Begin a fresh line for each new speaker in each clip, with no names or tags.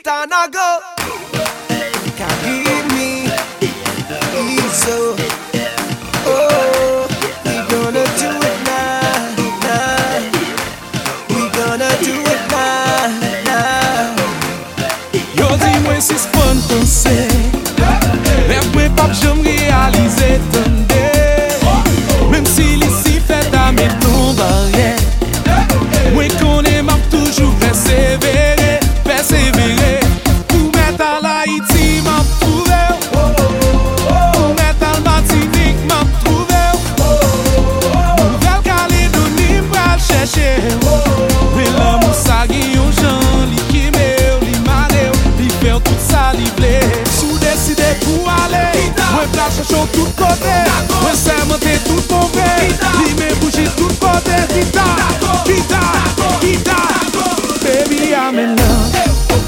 Kitana go. Carry me, so. Oh, we gonna do it now, now. We gonna do it now, now.
Yo di mwen si s'pon pense, lèv mwen pap jom realize tande. Mem si li si fet a met ton barye, mwen konen map toujou persevere, persevere. Pou met al Haiti map trouve, pou met al Martinique map trouve, Nouvel Calédonie m'pral chèche. Men l'amou sa gen yon jan li kime ou, li mane ou, li fè ou tout sa li vle. Sou deside pou ale, mwen pral chèche ou tout kote, mwen sermente tout kon vre, li men bougi tout kote. Kita, kita, kita, baby I'm in love.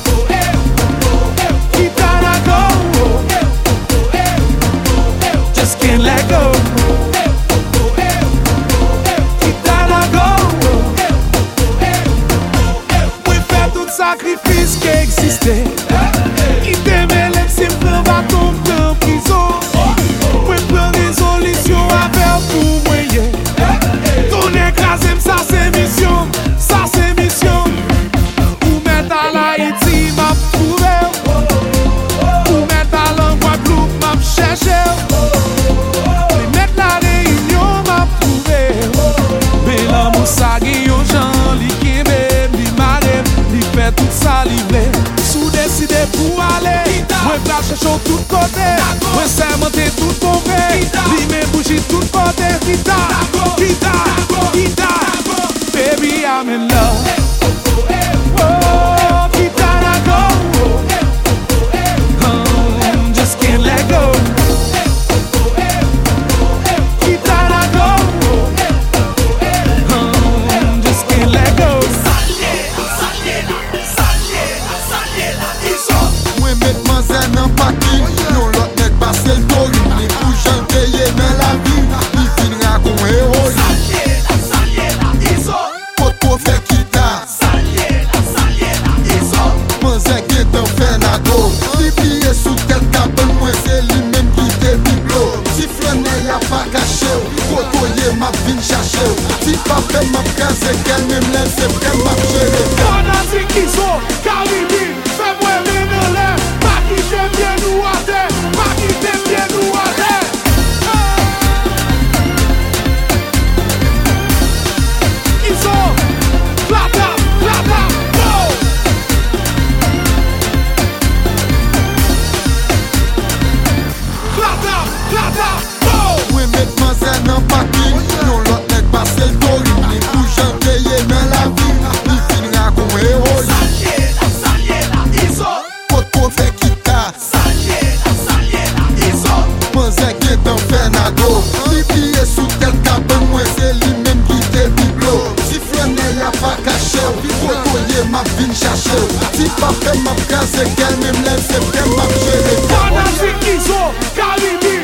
Kitana go, just can't let go. Kitana go, mwen fè tout sakrifis ki eksiste. Ki teme lèm si m'pren baton m'pren prison. Mwen pren rezolisyon avèl pou mwen ye. Ton ekrasem sa se misyon, sa se misyon. Pou met al Haiti map trouve, pou met al an Guadeloupe map chèche, li met la Réunion map trouve. Men l'amou sa gen yon jan li keme, li mane, li fè tout sa li vle. Sou deside pou ale, mwen pral chèche ou tout kote, mwen sermente tout kon vre, li men bougi tout kote. Kita, kita, kita, baby I'm in love. Oh, Kitana go, just can't let go. Kitana go, just can't let go.
Mwen met manzen nan paki, yon lot nek pase l'tori. Li pou jan kreye nan la vi, li finra kon heroyi. Poto fe kita, manzen gen tan fenado. Li piye sou tel kapen, mwen se li men ki te biblo. Si flene ya pa kache ou, poto ye map vin chache ou. Si pa fe map kaze kel, mem len se pre map jere.
Panasi kizo, Caribi, fè mwen lene lè, pa ki te pye nou ate, pa ki te pye nou ate. Izo, plata, plata, go! Plata, plata, go!
Mwen met manzen nan paki, yon lot nek pase l'tori. Li pou jan kreye nan la vi, li finra kon heroyi. Poto fe kita, manzen gen tan fenado. Li piye sou tel kapen, mwen se li men ki te biblo. Si flene ya pa kache ou, poto ye map vin chache ou. Si pa fe map kaze kel, mem len se pre map jere.
Panasi kizo, Caribi,